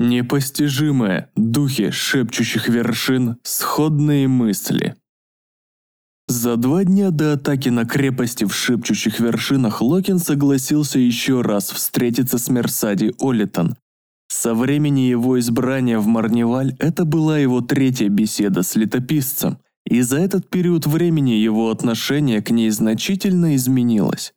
Непостижимое, духи шепчущих вершин, сходные мысли. За 2 дня до атаки на крепости в шепчущих вершинах Локин согласился еще раз встретиться с Мерсади Олитон. Со времени его избрания в Марниваль это была его 3-я беседа с летописцем, и за этот период времени его отношение к ней значительно изменилось.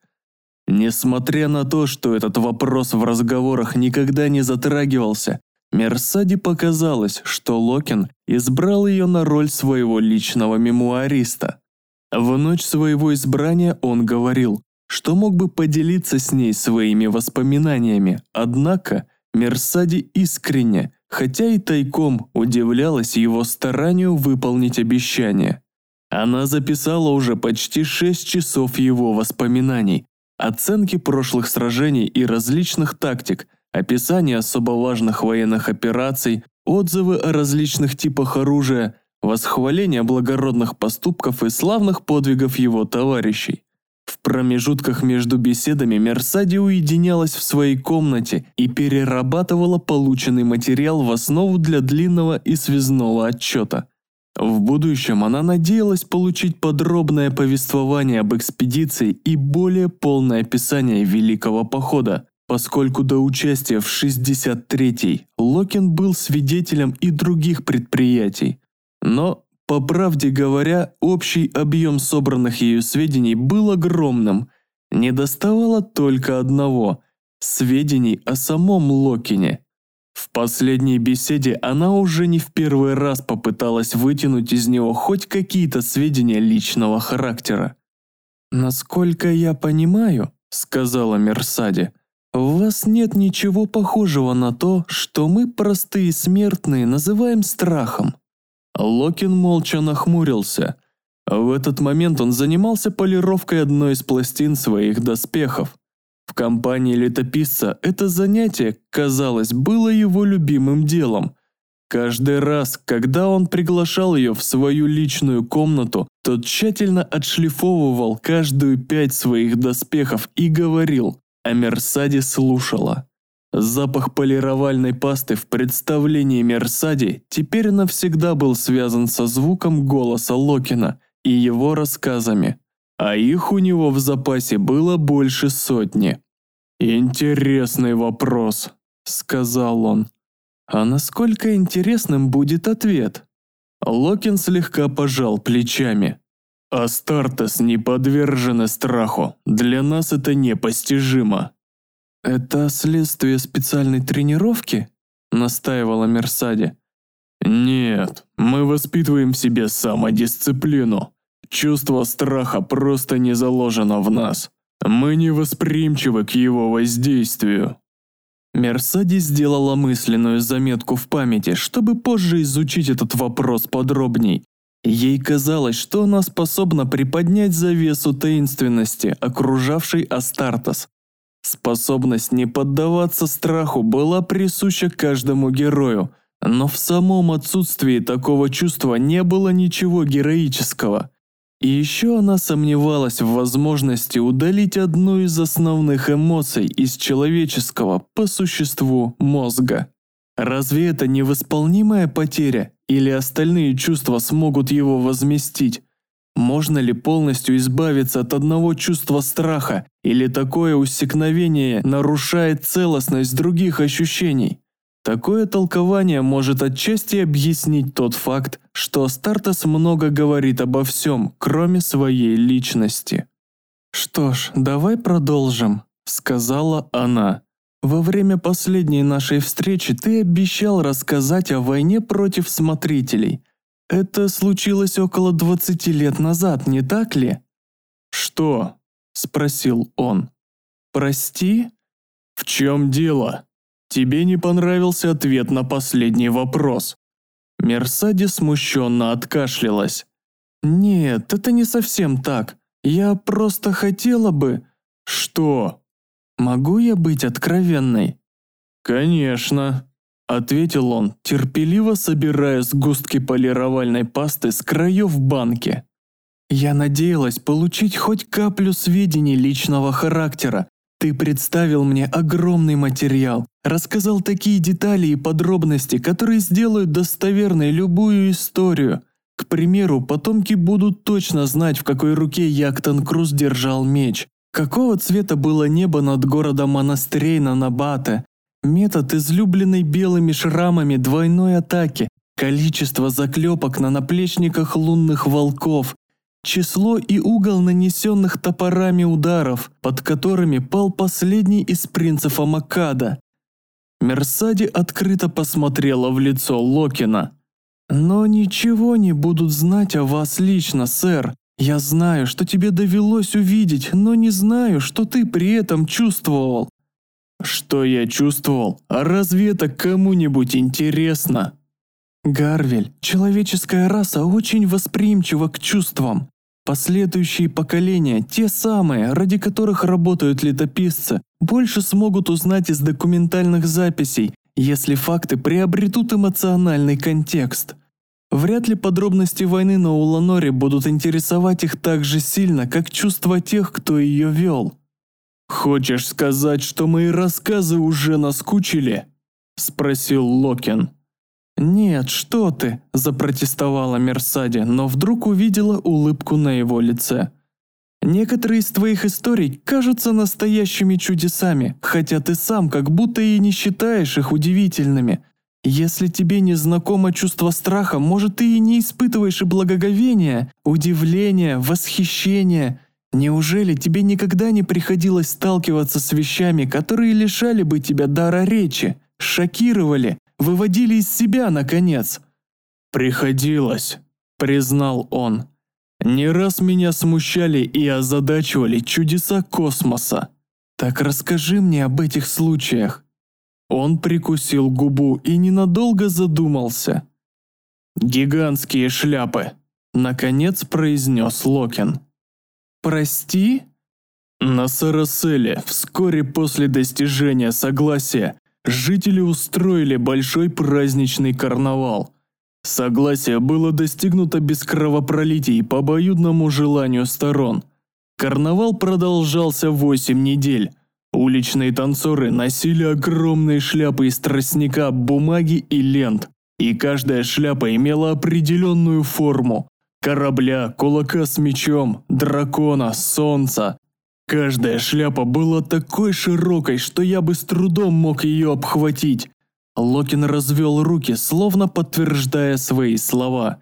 Несмотря на то, что этот вопрос в разговорах никогда не затрагивался, Мерсади показалось, что Локин избрал ее на роль своего личного мемуариста. В ночь своего избрания он говорил, что мог бы поделиться с ней своими воспоминаниями, однако Мерсади искренне, хотя и тайком, удивлялась его старанию выполнить обещание. Она записала уже почти 6 часов его воспоминаний, оценки прошлых сражений и различных тактик, описание особо важных военных операций, отзывы о различных типах оружия, восхваление благородных поступков и славных подвигов его товарищей. В промежутках между беседами Мерсади уединялась в своей комнате и перерабатывала полученный материал в основу для длинного и связного отчета. В будущем она надеялась получить подробное повествование об экспедиции и более полное описание Великого Похода, поскольку до участия в 63-й Локин был свидетелем и других предприятий. Но, по правде говоря, общий объем собранных ею сведений был огромным. Недоставало только одного – сведений о самом Локине. В последней беседе она уже не в первый раз попыталась вытянуть из него хоть какие-то сведения личного характера. «Насколько я понимаю, – сказала Мерсади, – в вас нет ничего похожего на то, что мы, простые смертные, называем страхом». Локин молча нахмурился. В этот момент он занимался полировкой одной из пластин своих доспехов. В компании летописца это занятие, казалось, было его любимым делом. Каждый раз, когда он приглашал ее в свою личную комнату, тот тщательно отшлифовывал каждую пять своих доспехов и говорил, а Мерсади слушала. Запах полировальной пасты в представлении Мерсади теперь навсегда был связан со звуком голоса Локина и его рассказами, а их у него в запасе было больше 100. «Интересный вопрос», – сказал он. «А насколько интересным будет ответ?» Локин слегка пожал плечами. «Астартес не подвержены страху, для нас это непостижимо». «Это следствие специальной тренировки?» – настаивала Мерсади. «Нет, мы воспитываем в себе самодисциплину. Чувство страха просто не заложено в нас. Мы не восприимчивы к его воздействию». Мерсади сделала мысленную заметку в памяти, чтобы позже изучить этот вопрос подробней. Ей казалось, что она способна приподнять завесу таинственности, окружавшей Астартес. Способность не поддаваться страху была присуща каждому герою, но в самом отсутствии такого чувства не было ничего героического. И еще она сомневалась в возможности удалить одну из основных эмоций из человеческого, по существу, мозга. Разве это невосполнимая потеря, или остальные чувства смогут его возместить? Можно ли полностью избавиться от одного чувства страха, или такое уссекновение нарушает целостность других ощущений? Такое толкование может отчасти объяснить тот факт, что Астартес много говорит обо всем, кроме своей личности. «Что ж, давай продолжим», – сказала она. «Во время последней нашей встречи ты обещал рассказать о войне против смотрителей. Это случилось около 20 лет назад, не так ли?» «Что?» – спросил он. «Прости?» «В чем дело? Тебе не понравился ответ на последний вопрос?» Мерсади смущенно откашлялась. «Нет, это не совсем так. Я просто хотела бы...» «Что?» «Могу я быть откровенной?» «Конечно», – ответил он, терпеливо собирая сгустки полировальной пасты с краев банки. «Я надеялась получить хоть каплю сведений личного характера, Ты представил мне огромный материал, рассказал такие детали и подробности, которые сделают достоверной любую историю. К примеру, потомки будут точно знать, в какой руке Яктан Круз держал меч, какого цвета было небо над городом монастырей на Набате, метод излюбленной белыми шрамами двойной атаки, количество заклепок на наплечниках лунных волков, число и угол нанесенных топорами ударов, под которыми пал последний из принцев Амакада. Мерсади открыто посмотрела в лицо Локина. «Но ничего не будут знать о вас лично, сэр. Я знаю, что тебе довелось увидеть, но не знаю, что ты при этом чувствовал». «Что я чувствовал? А разве это кому-нибудь интересно?» «Гарвель, человеческая раса очень восприимчива к чувствам. Последующие поколения, те самые, ради которых работают летописцы, больше смогут узнать из документальных записей, если факты приобретут эмоциональный контекст. Вряд ли подробности войны на Уланоре будут интересовать их так же сильно, как чувства тех, кто ее вел». «Хочешь сказать, что мои рассказы уже наскучили?» – спросил Локин. «Нет, что ты!» – запротестовала Мерсади, но вдруг увидела улыбку на его лице. «Некоторые из твоих историй кажутся настоящими чудесами, хотя ты сам как будто и не считаешь их удивительными. Если тебе не знакомо чувство страха, может, ты и не испытываешь и благоговения, удивления, восхищения. Неужели тебе никогда не приходилось сталкиваться с вещами, которые лишали бы тебя дара речи, шокировали, выводили из себя, наконец?» «Приходилось», – признал он. «Не раз меня смущали и озадачивали чудеса космоса. Так расскажи мне об этих случаях». Он прикусил губу и ненадолго задумался. «Гигантские шляпы», – наконец произнес Локин. «Прости?» На Сараселе вскоре после достижения согласия жители устроили большой праздничный карнавал. Согласие было достигнуто без кровопролитий по обоюдному желанию сторон. Карнавал продолжался 8 недель. Уличные танцоры носили огромные шляпы из тростника, бумаги и лент, и каждая шляпа имела определенную форму – корабля, кулака с мечом, дракона, солнца. Каждая шляпа была такой широкой, что я бы с трудом мог ее обхватить. Локин развел руки, словно подтверждая свои слова.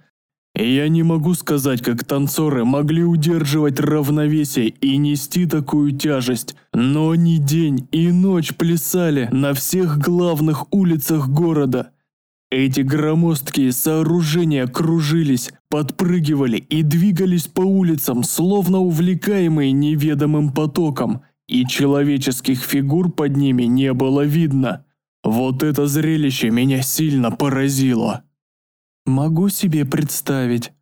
Я не могу сказать, как танцоры могли удерживать равновесие и нести такую тяжесть, но они день и ночь плясали на всех главных улицах города. Эти громоздкие сооружения кружились, подпрыгивали и двигались по улицам, словно увлекаемые неведомым потоком, и человеческих фигур под ними не было видно. Вот это зрелище меня сильно поразило. Могу себе представить.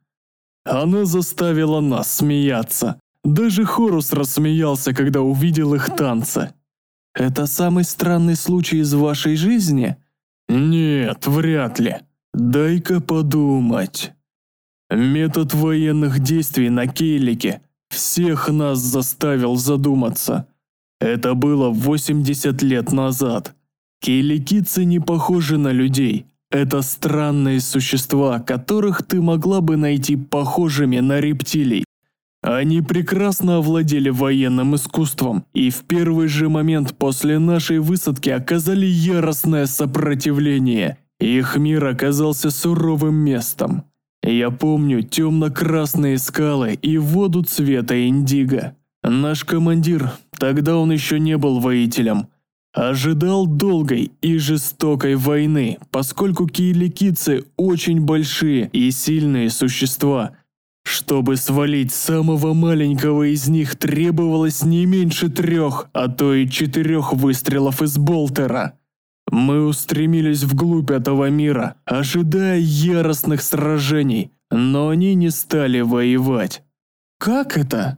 Оно заставило нас смеяться. Даже Хорус рассмеялся, когда увидел их танцы. Это самый странный случай из вашей жизни? Нет, вряд ли. Дай-ка подумать. Метод военных действий на Кейлике всех нас заставил задуматься. Это было 80 лет назад. Кейликийцы не похожи на людей. Это странные существа, которых ты могла бы найти похожими на рептилий. Они прекрасно овладели военным искусством и в первый же момент после нашей высадки оказали яростное сопротивление. Их мир оказался суровым местом. Я помню темно-красные скалы и воду цвета индиго. Наш командир, тогда он еще не был воителем, ожидал долгой и жестокой войны, поскольку кейликийцы очень большие и сильные существа. Чтобы свалить самого маленького из них, требовалось не меньше 3, а то и 4 выстрелов из болтера. Мы устремились вглубь этого мира, ожидая яростных сражений, но они не стали воевать. Как это?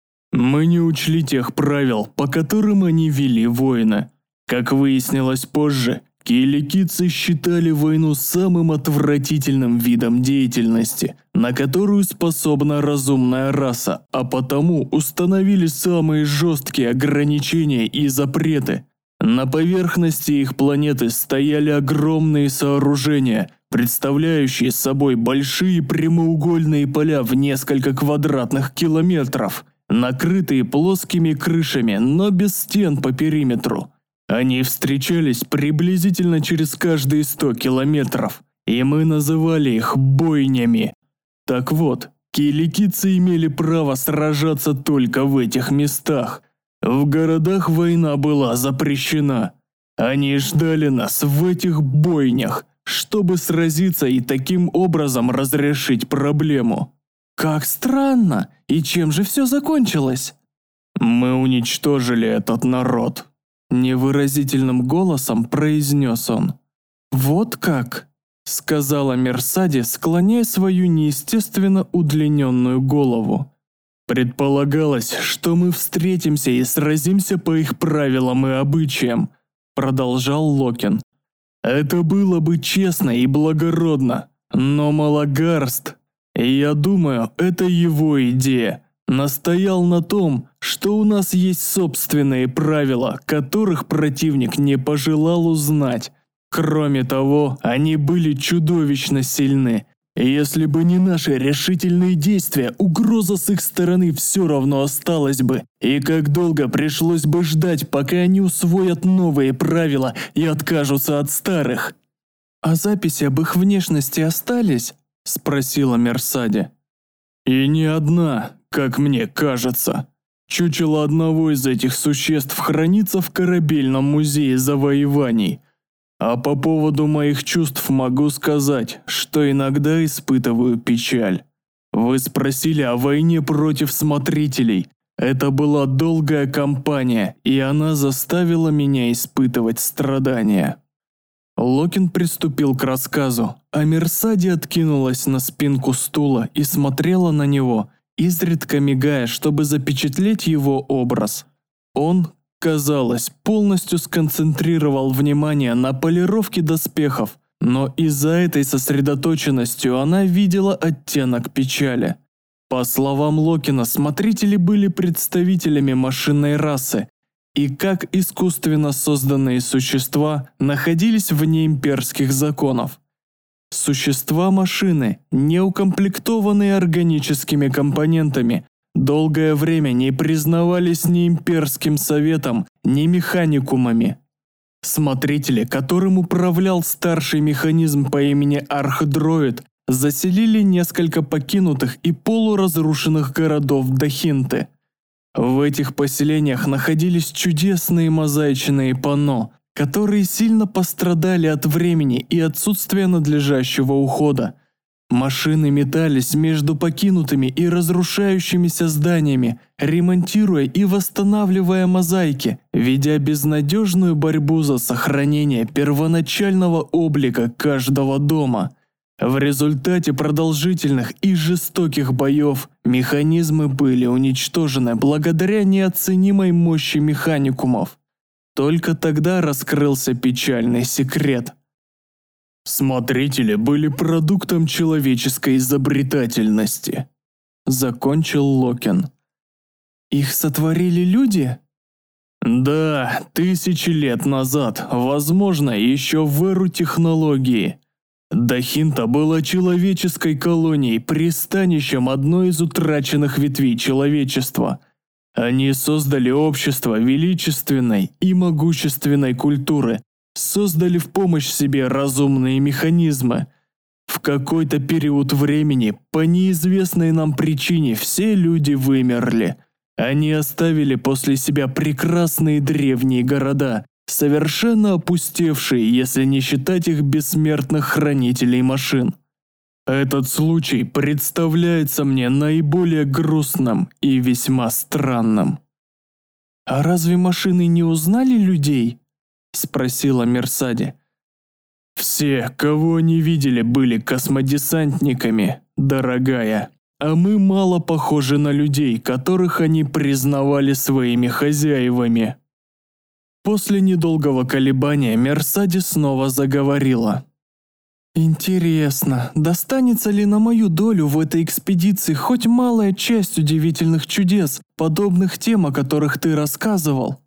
Мы не учли тех правил, по которым они вели войны. Как выяснилось позже, Киликийцы считали войну самым отвратительным видом деятельности, на которую способна разумная раса, а потому установили самые жесткие ограничения и запреты. На поверхности их планеты стояли огромные сооружения, представляющие собой большие прямоугольные поля в несколько квадратных километров, накрытые плоскими крышами, но без стен по периметру. Они встречались приблизительно через каждые 100 километров, и мы называли их бойнями. Так вот, киликийцы имели право сражаться только в этих местах. В городах война была запрещена. Они ждали нас в этих бойнях, чтобы сразиться и таким образом разрешить проблему. Как странно, и чем же все закончилось? Мы уничтожили этот народ. Невыразительным голосом произнес он. Вот как? Сказала Мерсади, склоняя свою неестественно удлиненную голову. Предполагалось, что мы встретимся и сразимся по их правилам и обычаям, продолжал Локин. Это было бы честно и благородно, но Малагарст, я думаю, это его идея, настоял на том, что у нас есть собственные правила, которых противник не пожелал узнать. Кроме того, они были чудовищно сильны. Если бы не наши решительные действия, угроза с их стороны все равно осталась бы. И как долго пришлось бы ждать, пока они усвоят новые правила и откажутся от старых? А записи об их внешности остались? Спросила Мерсади. И не одна, как мне кажется. Чучело одного из этих существ хранится в корабельном музее завоеваний. А по поводу моих чувств могу сказать, что иногда испытываю печаль. Вы спросили о войне против смотрителей. Это была долгая кампания, и она заставила меня испытывать страдания. Локин приступил к рассказу, а Мерсади откинулась на спинку стула и смотрела на него, изредка мигая, чтобы запечатлеть его образ. Он, казалось, полностью сконцентрировал внимание на полировке доспехов, но из-за этой сосредоточенности она видела оттенок печали. По словам Локина, смотрители были представителями машинной расы и, как искусственно созданные существа, находились вне имперских законов. Существа-машины, не укомплектованные органическими компонентами, долгое время не признавались ни имперским советом, ни механикумами. Смотрители, которым управлял старший механизм по имени Архдроид, заселили несколько покинутых и полуразрушенных городов Дахинты. В этих поселениях находились чудесные мозаичные панно, которые сильно пострадали от времени и отсутствия надлежащего ухода. Машины метались между покинутыми и разрушающимися зданиями, ремонтируя и восстанавливая мозаики, ведя безнадежную борьбу за сохранение первоначального облика каждого дома. В результате продолжительных и жестоких боев механизмы были уничтожены благодаря неоценимой мощи механикумов. Только тогда раскрылся печальный секрет. Смотрители были продуктом человеческой изобретательности. Закончил Локин. Их сотворили люди? Да, тысячи лет назад, возможно, еще в эру технологии. Дахинта была человеческой колонией, пристанищем одной из утраченных ветвей человечества. Они создали общество величественной и могущественной культуры, создали в помощь себе разумные механизмы. В какой-то период времени, по неизвестной нам причине, все люди вымерли. Они оставили после себя прекрасные древние города, совершенно опустевшие, если не считать их бессмертных хранителей машин. Этот случай представляется мне наиболее грустным и весьма странным. «А разве машины не узнали людей?» – спросила Мерсади. «Все, кого они видели, были космодесантниками, дорогая, а мы мало похожи на людей, которых они признавали своими хозяевами». После недолгого колебания Мерсади снова заговорила. Интересно, достанется ли на мою долю в этой экспедиции хоть малая часть удивительных чудес, подобных тем, о которых ты рассказывал?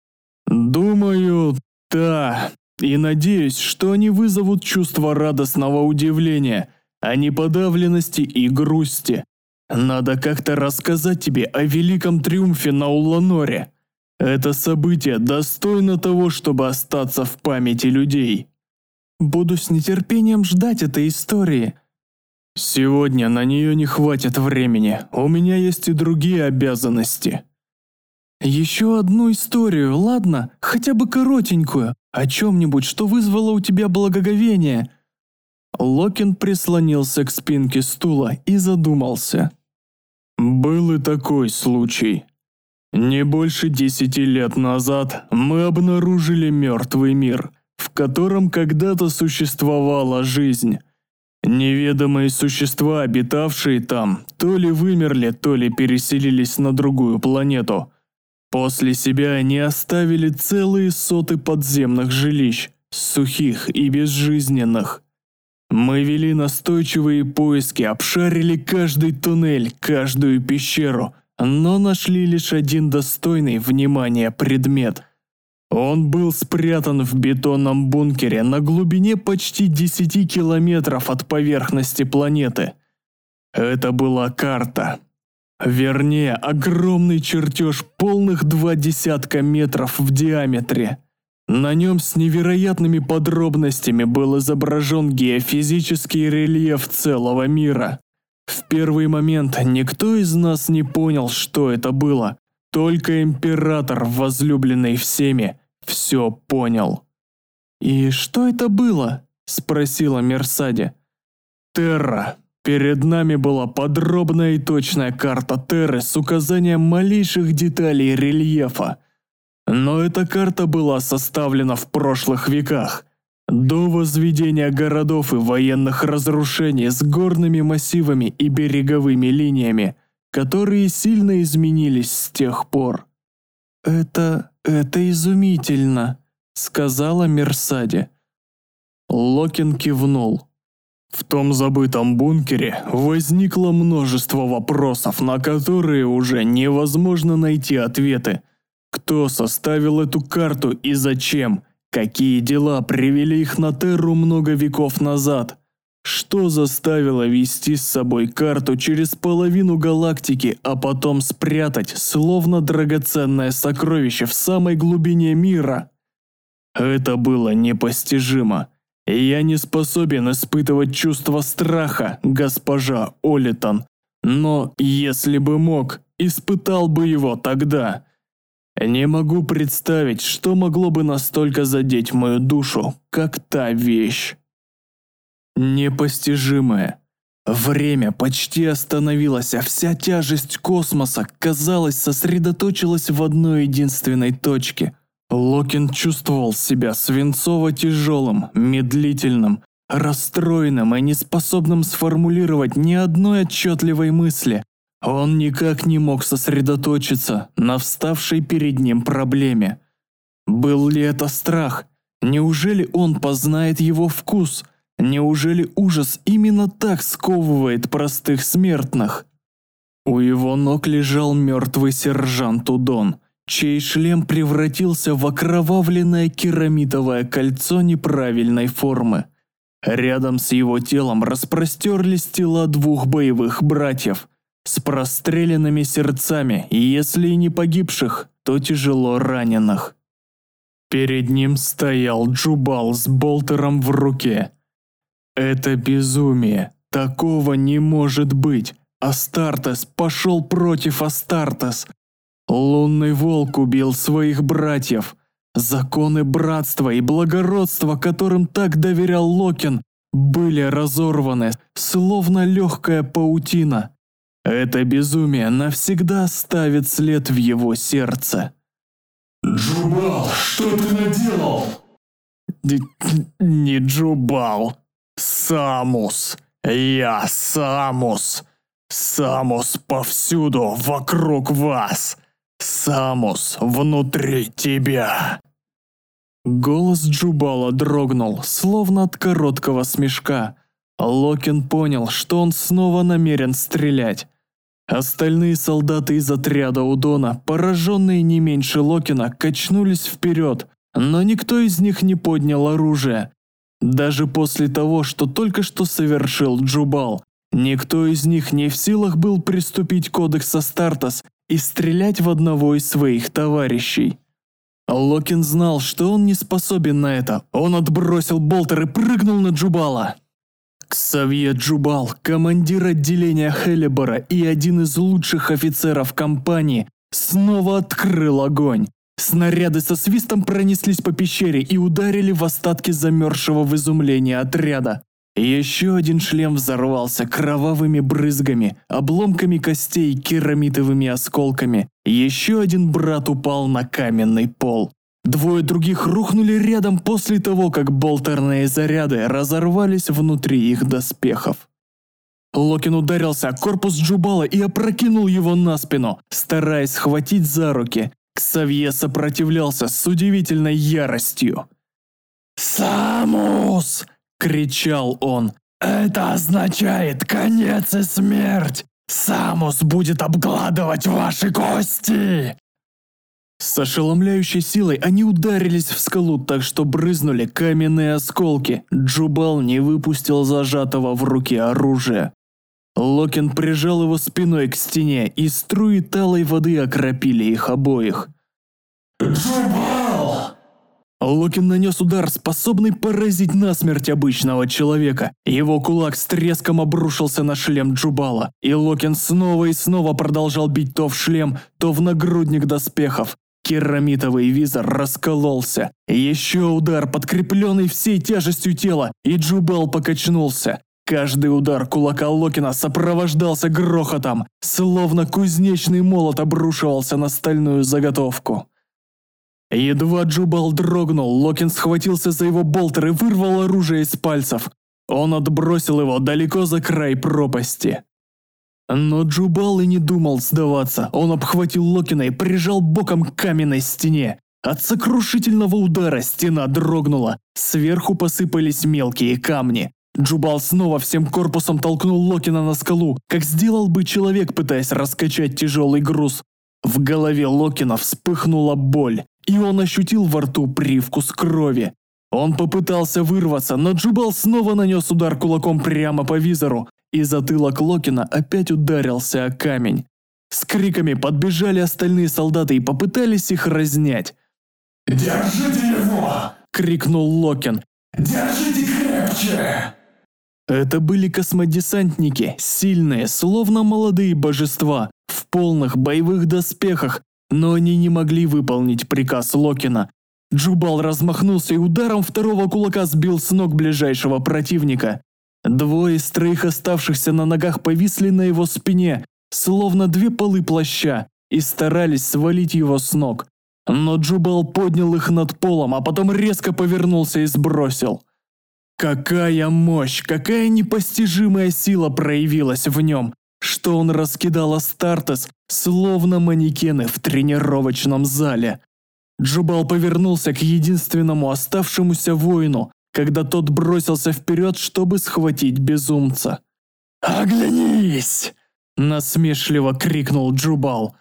Думаю, да. И надеюсь, что они вызовут чувство радостного удивления, а не подавленности и грусти. Надо как-то рассказать тебе о великом триумфе на Уланоре. Это событие достойно того, чтобы остаться в памяти людей. Буду с нетерпением ждать этой истории. Сегодня на нее не хватит времени, у меня есть и другие обязанности. Еще одну историю, ладно? Хотя бы коротенькую, о чем-нибудь, что вызвало у тебя благоговение. Локин прислонился к спинке стула и задумался. Был и такой случай. Не больше 10 лет назад мы обнаружили мертвый мир, в котором когда-то существовала жизнь. Неведомые существа, обитавшие там, то ли вымерли, то ли переселились на другую планету. После себя они оставили целые соты подземных жилищ, сухих и безжизненных. Мы вели настойчивые поиски, обшарили каждый туннель, каждую пещеру, но нашли лишь один достойный внимания предмет. Он был спрятан в бетонном бункере на глубине почти 10 километров от поверхности планеты. Это была карта. Вернее, огромный чертеж полных 20 метров в диаметре. На нем с невероятными подробностями был изображен геофизический рельеф целого мира. В первый момент никто из нас не понял, что это было. Только император, возлюбленный всеми, все понял. «И что это было?» – спросила Мерсади. «Терра. Перед нами была подробная и точная карта Терры с указанием малейших деталей рельефа. Но эта карта была составлена в прошлых веках, до возведения городов и военных разрушений с горными массивами и береговыми линиями, которые сильно изменились с тех пор». «Это изумительно», – сказала Мерсади. Локин кивнул. В том забытом бункере возникло множество вопросов, на которые уже невозможно найти ответы. Кто составил эту карту и зачем? Какие дела привели их на Терру много веков назад? Что заставило вести с собой карту через половину галактики, а потом спрятать, словно драгоценное сокровище в самой глубине мира? Это было непостижимо. Я не способен испытывать чувство страха, госпожа Олитон, но если бы мог, испытал бы его тогда. Не могу представить, что могло бы настолько задеть мою душу, как та вещь. Непостижимое. Время почти остановилось, а вся тяжесть космоса, казалось, сосредоточилась в одной единственной точке. Локин чувствовал себя свинцово-тяжелым, медлительным, расстроенным и неспособным сформулировать ни одной отчетливой мысли. Он никак не мог сосредоточиться на вставшей перед ним проблеме. Был ли это страх? Неужели он познает его вкус? Неужели ужас именно так сковывает простых смертных? У его ног лежал мертвый сержант Удон, чей шлем превратился в окровавленное керамитовое кольцо неправильной формы. Рядом с его телом распростерлись тела двух боевых братьев с простреленными сердцами, и если и не погибших, то тяжело раненых. Перед ним стоял Джубал с болтером в руке. Это безумие, такого не может быть. Астартес пошел против Астартес. Лунный волк убил своих братьев. Законы братства и благородства, которым так доверял Локин, были разорваны, словно легкая паутина. Это безумие навсегда оставит след в его сердце. «Джубал, что ты наделал?» Не Джубал. Самус. Я Самус. Самус повсюду вокруг вас. Самус внутри тебя. Голос Джубала дрогнул, словно от короткого смешка. Локин понял, что он снова намерен стрелять. Остальные солдаты из отряда Удона, пораженные не меньше Локина, качнулись вперед, но никто из них не поднял оружие. Даже после того, что только что совершил Джубал, никто из них не в силах был приступить к Кодекс Астартес и стрелять в одного из своих товарищей. Локин знал, что он не способен на это. Он отбросил болтер и прыгнул на Джубала. Ксавье Джубал, командир отделения Хелибора и один из лучших офицеров компании, снова открыл огонь. Снаряды со свистом пронеслись по пещере и ударили в остатки замерзшего в изумлении отряда. Еще один шлем взорвался кровавыми брызгами, обломками костей, керамитовыми осколками. Еще один брат упал на каменный пол. Двое других рухнули рядом после того, как болтерные заряды разорвались внутри их доспехов. Локин ударился о корпус Джубала и опрокинул его на спину, стараясь схватить за руки. Ксавье сопротивлялся с удивительной яростью. «Самус!» – кричал он. «Это означает конец и смерть! Самус будет обгладывать ваши кости!» С ошеломляющей силой они ударились в скалу, так что брызнули каменные осколки. Джубал не выпустил зажатого в руке оружия. Локин прижал его спиной к стене, и струи талой воды окропили их обоих. Джубал! Локин нанес удар, способный поразить насмерть обычного человека. Его кулак с треском обрушился на шлем Джубала, и Локин снова и снова продолжал бить то в шлем, то в нагрудник доспехов. Керамитовый визор раскололся. Еще удар, подкрепленный всей тяжестью тела, и Джубал покачнулся. Каждый удар кулака Локина сопровождался грохотом, словно кузнечный молот обрушивался на стальную заготовку. Едва Джубал дрогнул, Локин схватился за его болтер и вырвал оружие из пальцев. Он отбросил его далеко за край пропасти. Но Джубал и не думал сдаваться. Он обхватил Локина и прижал боком к каменной стене. От сокрушительного удара стена дрогнула. Сверху посыпались мелкие камни. Джубал снова всем корпусом толкнул Локина на скалу, как сделал бы человек, пытаясь раскачать тяжелый груз. В голове Локина вспыхнула боль, и он ощутил во рту привкус крови. Он попытался вырваться, но Джубал снова нанес удар кулаком прямо по визору, и затылок Локина опять ударился о камень. С криками подбежали остальные солдаты и попытались их разнять. Держите его! – крикнул Локин. Держите крепче! Это были космодесантники, сильные, словно молодые божества, в полных боевых доспехах, но они не могли выполнить приказ Локина. Джубал размахнулся и ударом второго кулака сбил с ног ближайшего противника. Двое из троих оставшихся на ногах повисли на его спине, словно две полы плаща, и старались свалить его с ног. Но Джубал поднял их над полом, а потом резко повернулся и сбросил. Какая мощь, какая непостижимая сила проявилась в нем, что он раскидал Астартес, словно манекены в тренировочном зале. Джубал повернулся к единственному оставшемуся воину, когда тот бросился вперед, чтобы схватить безумца. «Оглянись!» – насмешливо крикнул Джубал.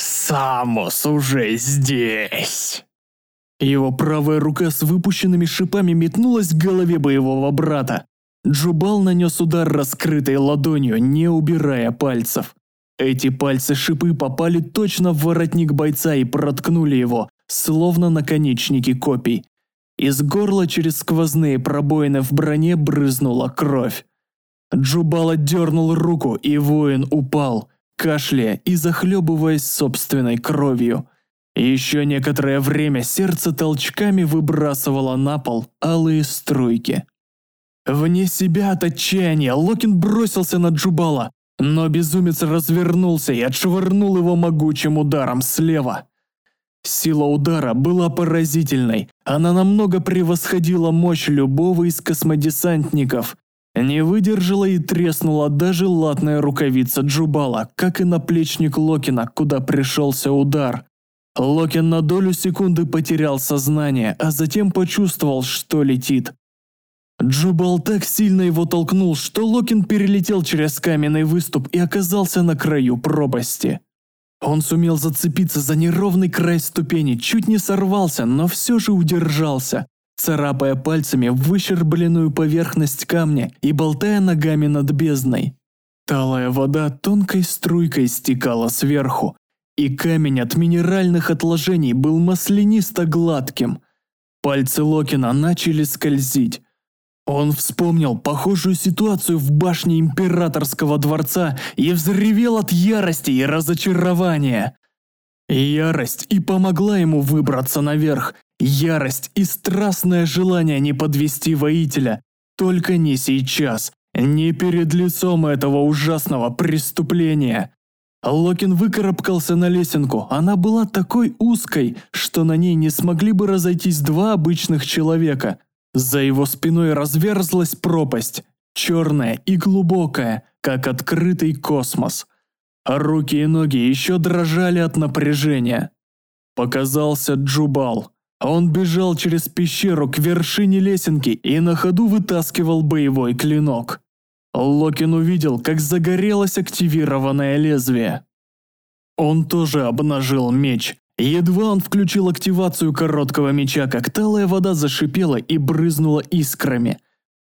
«Самус уже здесь!» Его правая рука с выпущенными шипами метнулась к голове боевого брата. Джубал нанес удар раскрытой ладонью, не убирая пальцев. Эти пальцы-шипы попали точно в воротник бойца и проткнули его, словно наконечники копий. Из горла через сквозные пробоины в броне брызнула кровь. Джубал отдернул руку, и воин упал, кашляя и захлебываясь собственной кровью. Еще некоторое время сердце толчками выбрасывало на пол алые струйки. Вне себя от отчаяния Локин бросился на Джубала, но безумец развернулся и отшвырнул его могучим ударом слева. Сила удара была поразительной, она намного превосходила мощь любого из космодесантников. Не выдержала и треснула даже латная рукавица Джубала, как и наплечник Локина, куда пришелся удар. Локин на долю секунды потерял сознание, а затем почувствовал, что летит. Джубал так сильно его толкнул, что Локин перелетел через каменный выступ и оказался на краю пропасти. Он сумел зацепиться за неровный край ступени, чуть не сорвался, но все же удержался, царапая пальцами выщербленную поверхность камня и болтая ногами над бездной. Талая вода тонкой струйкой стекала сверху, и камень от минеральных отложений был маслянисто-гладким. Пальцы Локина начали скользить. Он вспомнил похожую ситуацию в башне императорского дворца и взревел от ярости и разочарования. Ярость и помогла ему выбраться наверх. Ярость и страстное желание не подвести воителя. Только не сейчас, не перед лицом этого ужасного преступления. Локин выкарабкался на лесенку. Она была такой узкой, что на ней не смогли бы разойтись два обычных человека. За его спиной разверзлась пропасть, черная и глубокая, как открытый космос. А руки и ноги еще дрожали от напряжения. Показался Джубал. Он бежал через пещеру к вершине лесенки и на ходу вытаскивал боевой клинок. Локин увидел, как загорелось активированное лезвие. Он тоже обнажил меч. Едва он включил активацию короткого меча, как талая вода зашипела и брызнула искрами.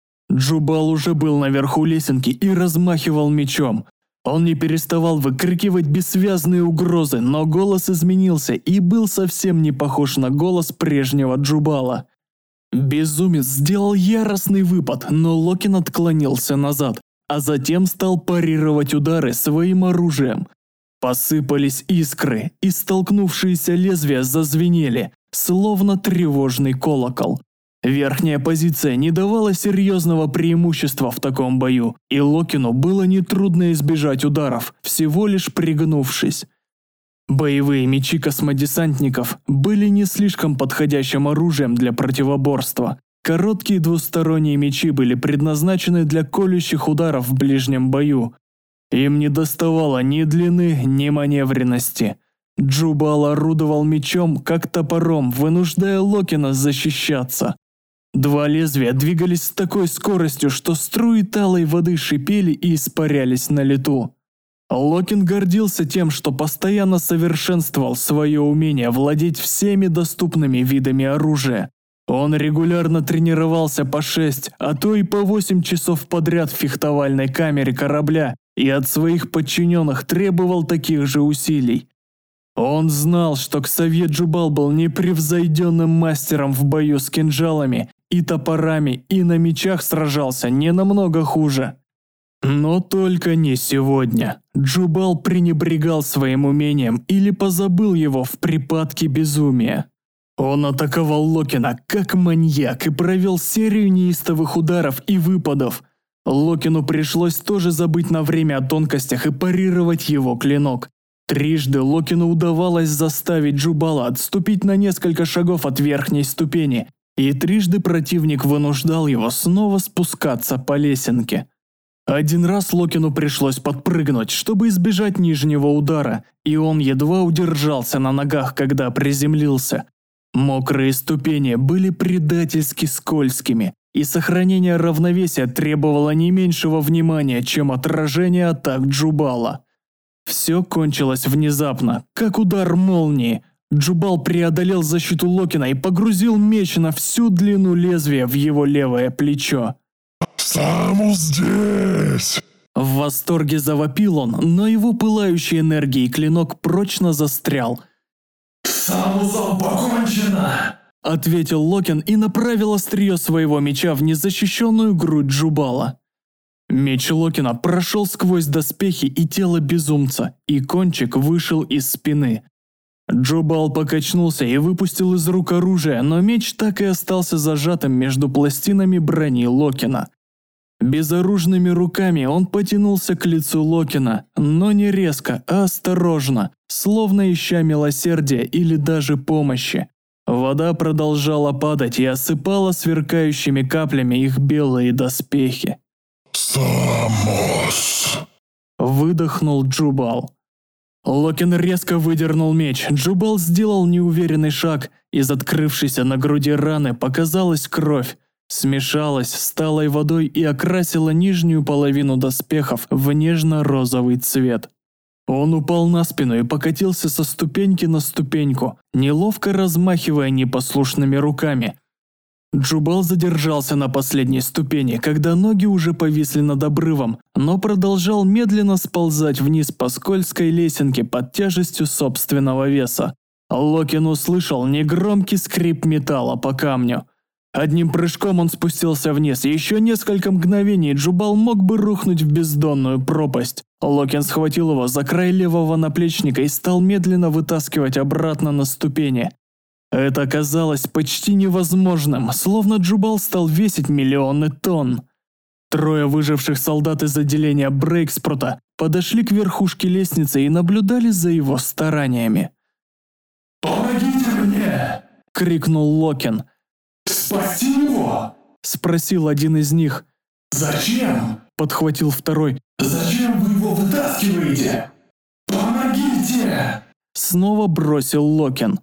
Джубал уже был наверху лесенки и размахивал мечом. Он не переставал выкрикивать бессвязные угрозы, но голос изменился и был совсем не похож на голос прежнего Джубала. Безумец сделал яростный выпад, но Локин отклонился назад, а затем стал парировать удары своим оружием. Посыпались искры, и столкнувшиеся лезвия зазвенели, словно тревожный колокол. Верхняя позиция не давала серьезного преимущества в таком бою, и Локину было нетрудно избежать ударов, всего лишь пригнувшись. Боевые мечи космодесантников были не слишком подходящим оружием для противоборства. Короткие двусторонние мечи были предназначены для колющих ударов в ближнем бою. Им не доставало ни длины, ни маневренности. Джубал орудовал мечом, как топором, вынуждая Локина защищаться. Два лезвия двигались с такой скоростью, что струи талой воды шипели и испарялись на лету. Локин гордился тем, что постоянно совершенствовал свое умение владеть всеми доступными видами оружия. Он регулярно тренировался по 6, а то и по 8 часов подряд в фехтовальной камере корабля и от своих подчиненных требовал таких же усилий. Он знал, что Ксавье Джубал был непревзойденным мастером в бою с кинжалами и топорами и на мечах сражался не намного хуже. Но только не сегодня. Джубал пренебрегал своим умением или позабыл его в припадке безумия. Он атаковал Локина как маньяк и провел серию неистовых ударов и выпадов. Локину пришлось тоже забыть на время о тонкостях и парировать его клинок. Трижды Локину удавалось заставить Джубала отступить на несколько шагов от верхней ступени, и трижды противник вынуждал его снова спускаться по лесенке. Один раз Локину пришлось подпрыгнуть, чтобы избежать нижнего удара, и он едва удержался на ногах, когда приземлился. Мокрые ступени были предательски скользкими, и сохранение равновесия требовало не меньшего внимания, чем отражение атак Джубала. Все кончилось внезапно, как удар молнии. Джубал преодолел защиту Локина и погрузил меч на всю длину лезвия в его левое плечо. «Саму здесь!» В восторге завопил он, но его пылающей энергией клинок прочно застрял. «Саму покончено!» — ответил Локин и направил острие своего меча в незащищенную грудь Джубала. Меч Локина прошел сквозь доспехи и тело безумца, и кончик вышел из спины. Джубал покачнулся и выпустил из рук оружие, но меч так и остался зажатым между пластинами брони Локина. Безоружными руками он потянулся к лицу Локина, но не резко, а осторожно, словно ища милосердия или даже помощи. Вода продолжала падать и осыпала сверкающими каплями их белые доспехи. «Самос!» Выдохнул Джубал. Локин резко выдернул меч. Джубал сделал неуверенный шаг. Из открывшейся на груди раны показалась кровь. Смешалась с талой водой и окрасила нижнюю половину доспехов в нежно-розовый цвет. Он упал на спину и покатился со ступеньки на ступеньку, неловко размахивая непослушными руками. Джубал задержался на последней ступени, когда ноги уже повисли над обрывом, но продолжал медленно сползать вниз по скользкой лесенке под тяжестью собственного веса. Локин услышал негромкий скрип металла по камню. Одним прыжком он спустился вниз, и еще несколько мгновений Джубал мог бы рухнуть в бездонную пропасть. Локин схватил его за край левого наплечника и стал медленно вытаскивать обратно на ступени. Это казалось почти невозможным, словно Джубал стал весить миллионы тонн. Трое выживших солдат из отделения Брейкспрута подошли к верхушке лестницы и наблюдали за его стараниями. «Помогите мне!» – крикнул Локин. «Спасти его!» – спросил один из них. «Зачем?» – подхватил второй. «Зачем вы его вытаскиваете? Помогите!» – снова бросил Локин.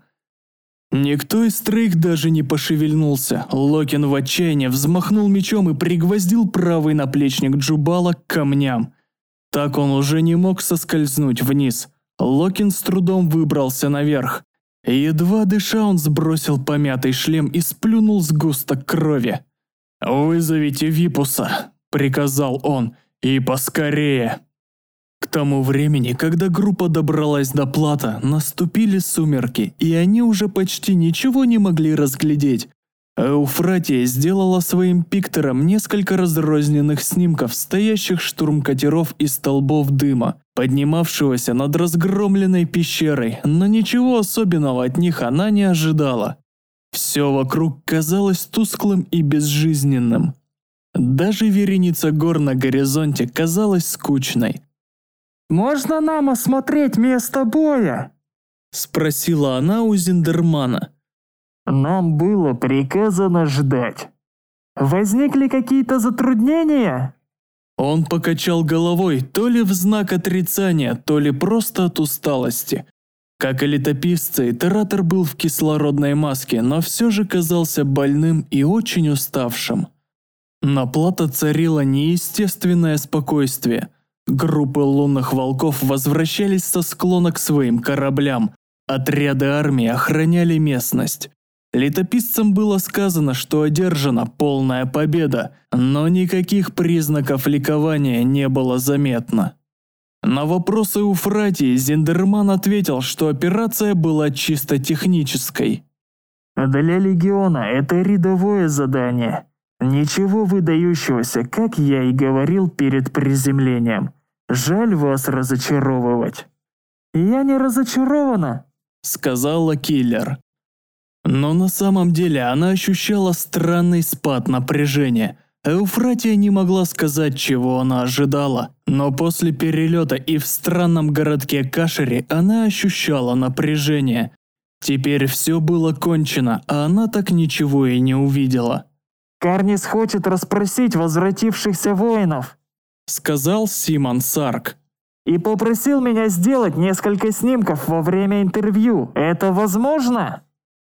Никто из троих даже не пошевельнулся. Локин в отчаянии взмахнул мечом и пригвоздил правый наплечник Джубала к камням. Так он уже не мог соскользнуть вниз. Локин с трудом выбрался наверх. Едва дыша, он сбросил помятый шлем и сплюнул сгусток крови. «Вызовите Випуса», – приказал он, – «и поскорее». К тому времени, когда группа добралась до плато, наступили сумерки, и они уже почти ничего не могли разглядеть. Эуфратия сделала своим пиктором несколько разрозненных снимков стоящих штурмкатеров и столбов дыма, поднимавшегося над разгромленной пещерой, но ничего особенного от них она не ожидала. Все вокруг казалось тусклым и безжизненным. Даже вереница гор на горизонте казалась скучной. «Можно нам осмотреть место боя?» – спросила она у Зиндермана. «Нам было приказано ждать. Возникли какие-то затруднения?» Он покачал головой, то ли в знак отрицания, то ли просто от усталости. Как и летописцы, Тератор был в кислородной маске, но все же казался больным и очень уставшим. На плато царило неестественное спокойствие. Группы лунных волков возвращались со склона к своим кораблям. Отряды армии охраняли местность. Летописцам было сказано, что одержана полная победа, но никаких признаков ликования не было заметно. На вопросы Эуфратии Зиндерман ответил, что операция была чисто технической. «Для Легиона это рядовое задание. Ничего выдающегося, как я и говорил перед приземлением. Жаль вас разочаровывать». «Я не разочарована», — сказала Киллер. Но на самом деле она ощущала странный спад напряжения. Эуфратия не могла сказать, чего она ожидала, но после перелета и в странном городке Кашери она ощущала напряжение. Теперь все было кончено, а она так ничего и не увидела. «Карнис хочет расспросить возвратившихся воинов», — сказал Симон Сарк. «и попросил меня сделать несколько снимков во время интервью. Это возможно?»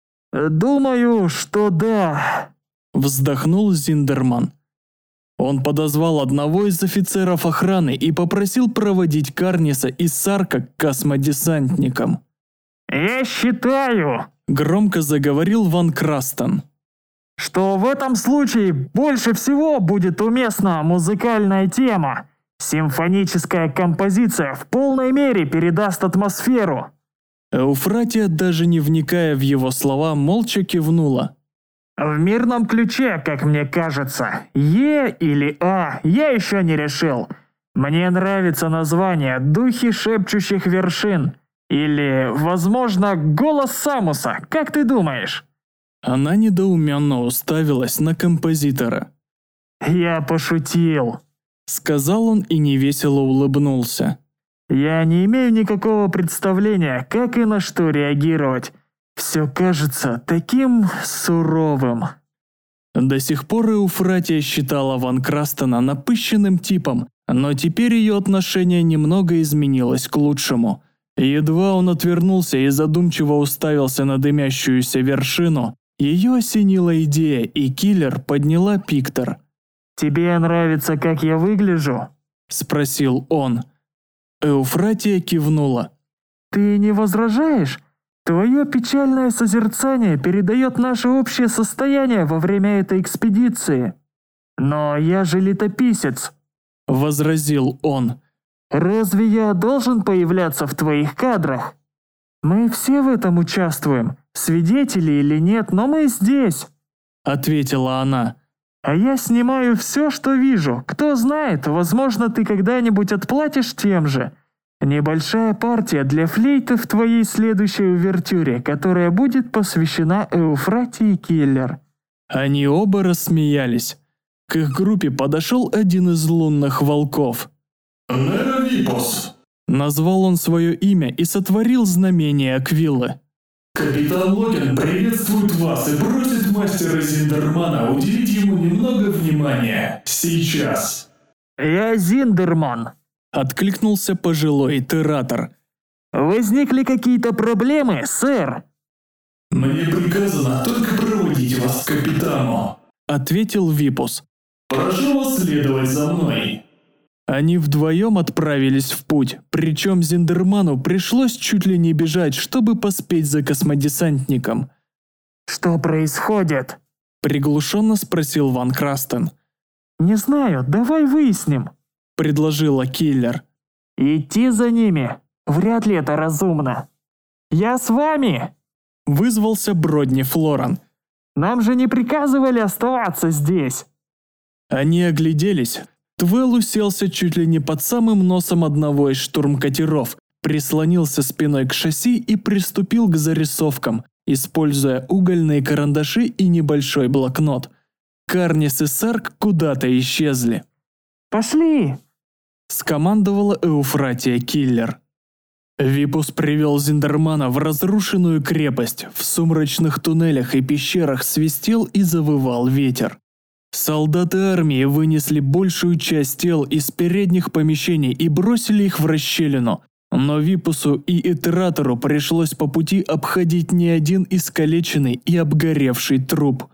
«Думаю, что да», — вздохнул Зиндерман. Он подозвал одного из офицеров охраны и попросил проводить Карниса и Сарка к космодесантникам. «Я считаю», — громко заговорил Ван Крастен, «что в этом случае больше всего будет уместна музыкальная тема. Симфоническая композиция в полной мере передаст атмосферу». Эуфратия, даже не вникая в его слова, молча кивнула. «В мирном ключе, как мне кажется. Е или А, я еще не решил. Мне нравится название «Духи шепчущих вершин». Или, возможно, «Голос Самуса». Как ты думаешь?» Она недоуменно уставилась на композитора. «Я пошутил», — сказал он и невесело улыбнулся. «Я не имею никакого представления, как и на что реагировать. Все кажется таким суровым». До сих пор Эуфратия считала Ван Крастена напыщенным типом, но теперь ее отношение немного изменилось к лучшему. Едва он отвернулся и задумчиво уставился на дымящуюся вершину, ее осенила идея, и киллер подняла пиктор. «Тебе нравится, как я выгляжу?» – спросил он. Эуфратия кивнула. «Ты не возражаешь? Твое печальное созерцание передает наше общее состояние во время этой экспедиции. Но я же летописец», – возразил он. «Разве я должен появляться в твоих кадрах? Мы все в этом участвуем, свидетели или нет, но мы здесь», – ответила она. «А я снимаю все, что вижу. Кто знает, возможно, ты когда-нибудь отплатишь тем же. Небольшая партия для флейты в твоей следующей увертюре, которая будет посвящена Эуфратии Киллер». Они оба рассмеялись. К их группе подошел один из лунных волков. Неровипус. Назвал он свое имя и сотворил знамение Аквиллы. Капитан Локин приветствует вас и просит мастера Зиндермана уделить ему немного внимания. Сейчас. «Я Зиндерман», – откликнулся пожилой итератор. «Возникли какие-то проблемы, сэр?» Мне приказано только проводить вас к капитану, – ответил Випус. Прошу вас следовать за мной. Они вдвоем отправились в путь, причем Зиндерману пришлось чуть ли не бежать, чтобы поспеть за космодесантником. «Что происходит?» – приглушенно спросил Ван Крастен. «Не знаю, давай выясним», – предложила киллер. «Идти за ними? Вряд ли это разумно. Я с вами!» – вызвался Бродни Флоран. «Нам же не приказывали оставаться здесь!» Они огляделись. Твел уселся чуть ли не под самым носом одного из штурмкатеров, прислонился спиной к шасси и приступил к зарисовкам, используя угольные карандаши и небольшой блокнот. Карнис и Сарк куда-то исчезли. «Пошли!» – скомандовала Эуфратия Киллер. Випус привел Зиндермана в разрушенную крепость. В сумрачных туннелях и пещерах свистел и завывал ветер. Солдаты армии вынесли большую часть тел из передних помещений и бросили их в расщелину, но Випусу и Итератору пришлось по пути обходить не один искалеченный и обгоревший труп.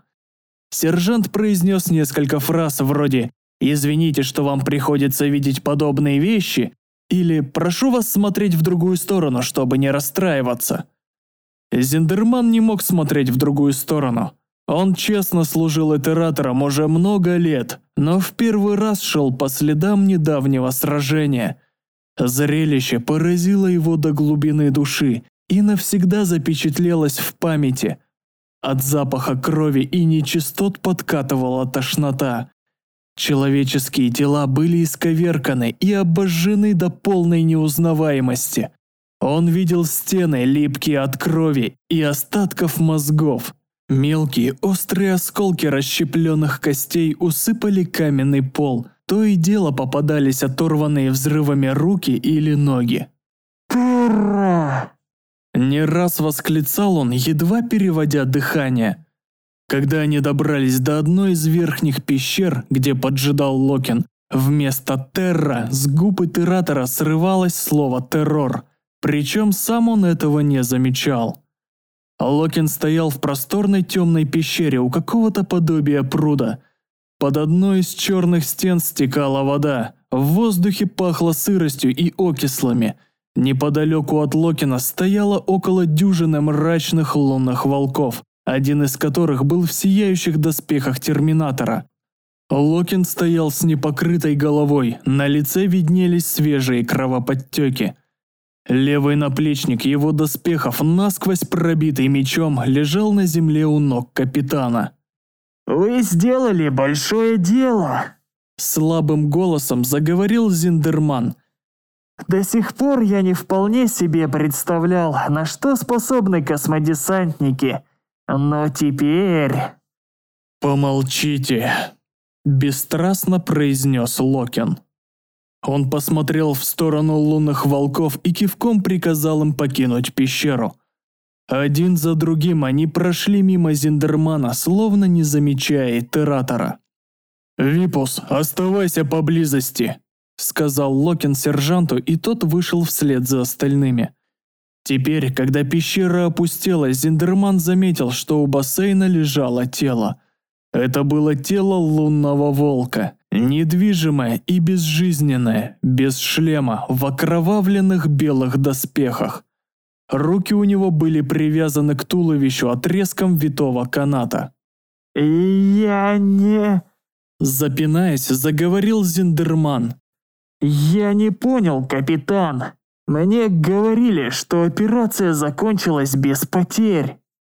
Сержант произнес несколько фраз вроде «Извините, что вам приходится видеть подобные вещи» или «Прошу вас смотреть в другую сторону, чтобы не расстраиваться». Зиндерман не мог смотреть в другую сторону. Он честно служил итератором уже много лет, но в первый раз шел по следам недавнего сражения. Зрелище поразило его до глубины души и навсегда запечатлелось в памяти. От запаха крови и нечистот подкатывала тошнота. Человеческие тела были исковерканы и обожжены до полной неузнаваемости. Он видел стены, липкие от крови и остатков мозгов. Мелкие острые осколки расщепленных костей усыпали каменный пол, то и дело попадались оторванные взрывами руки или ноги. «Терра!» Не раз восклицал он, едва переводя дыхание. Когда они добрались до одной из верхних пещер, где поджидал Локин, вместо «терра» с губ итератора срывалось слово «террор», причем сам он этого не замечал. Локин стоял в просторной темной пещере у какого-то подобия пруда. Под одной из черных стен стекала вода, в воздухе пахло сыростью и окислами. Неподалеку от Локина стояло около дюжины мрачных лунных волков, один из которых был в сияющих доспехах Терминатора. Локин стоял с непокрытой головой, на лице виднелись свежие кровоподтеки. Левый наплечник его доспехов, насквозь пробитый мечом, лежал на земле у ног капитана. «Вы сделали большое дело!» Слабым голосом заговорил Зиндерман. «До сих пор я не вполне себе представлял, на что способны космодесантники. Но теперь...» «Помолчите», – бесстрастно произнес Локин. Он посмотрел в сторону лунных волков и кивком приказал им покинуть пещеру. Один за другим они прошли мимо Зиндермана, словно не замечая итератора. «Випус, оставайся поблизости», – сказал Локин сержанту, и тот вышел вслед за остальными. Теперь, когда пещера опустела, Зиндерман заметил, что у бассейна лежало тело. Это было тело лунного волка, недвижимое и безжизненное, без шлема, в окровавленных белых доспехах. Руки у него были привязаны к туловищу отрезком витого каната. «Я не... Запинаясь, заговорил Зиндерман. Я не понял, капитан. Мне говорили, что операция закончилась без потерь».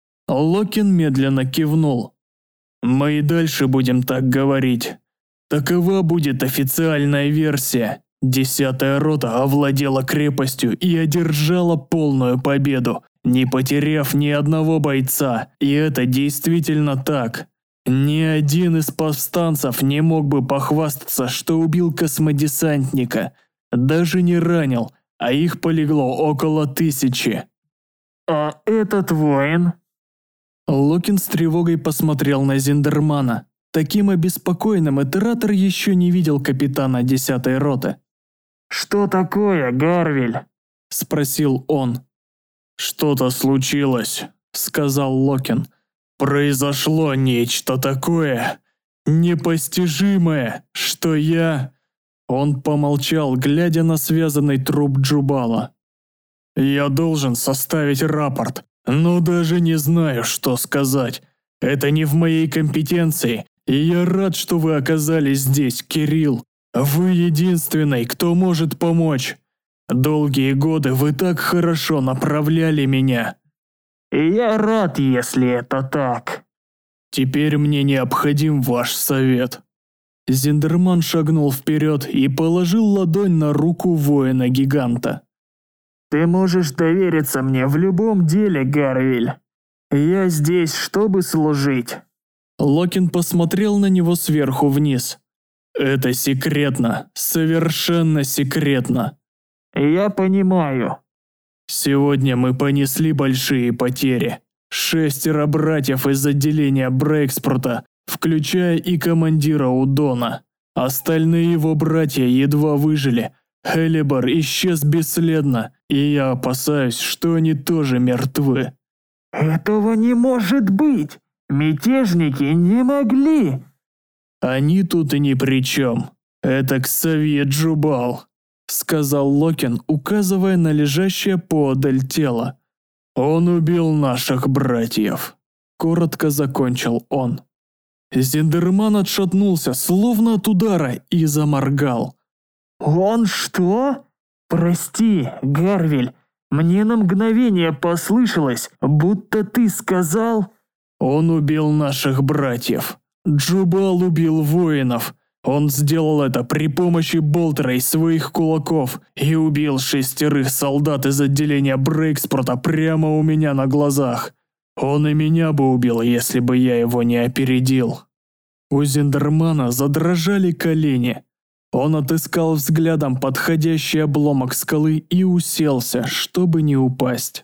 Локин медленно кивнул. «Мы и дальше будем так говорить. Такова будет официальная версия. 10-я рота овладела крепостью и одержала полную победу, не потеряв ни одного бойца, и это действительно так. Ни один из повстанцев не мог бы похвастаться, что убил космодесантника, даже не ранил, а их полегло около 1000. «А этот воин?» Локин с тревогой посмотрел на Зиндермана. Таким обеспокоенным итератор еще не видел капитана 10-й роты. «Что такое, Гарвиль?» – спросил он. «Что-то случилось», – сказал Локин. «Произошло нечто такое непостижимое, что я...» Он помолчал, глядя на связанный труп Джубала. «Я должен составить рапорт, но даже не знаю, что сказать. Это не в моей компетенции, и я рад, что вы оказались здесь, Кирилл. Вы единственный, кто может помочь. Долгие годы вы так хорошо направляли меня». «Я рад, если это так». «Теперь мне необходим ваш совет». Зиндерман шагнул вперед и положил ладонь на руку воина-гиганта. «Ты можешь довериться мне в любом деле, Гарвиль. Я здесь, чтобы служить». Локин посмотрел на него сверху вниз. «Это секретно, совершенно секретно». «Я понимаю». «Сегодня мы понесли большие потери. 6 братьев из отделения Брейкспрута, включая и командира Удона. Остальные его братья едва выжили. Хелибар исчез бесследно, и я опасаюсь, что они тоже мертвы». «Этого не может быть! Мятежники не могли!» «Они тут и ни при чем. Это Ксавье Джубал», — сказал Локин, указывая на лежащее поодаль тело. «Он убил наших братьев», — коротко закончил он. Зиндерман отшатнулся, словно от удара, и заморгал. «Он что? Прости, Гарвиль, мне на мгновение послышалось, будто ты сказал...» «Он убил наших братьев. Джубал убил воинов. Он сделал это при помощи болтера из своих кулаков и убил 6 солдат из отделения Брейкспрута прямо у меня на глазах. Он и меня бы убил, если бы я его не опередил». У Зиндермана задрожали колени. Он отыскал взглядом подходящий обломок скалы и уселся, чтобы не упасть.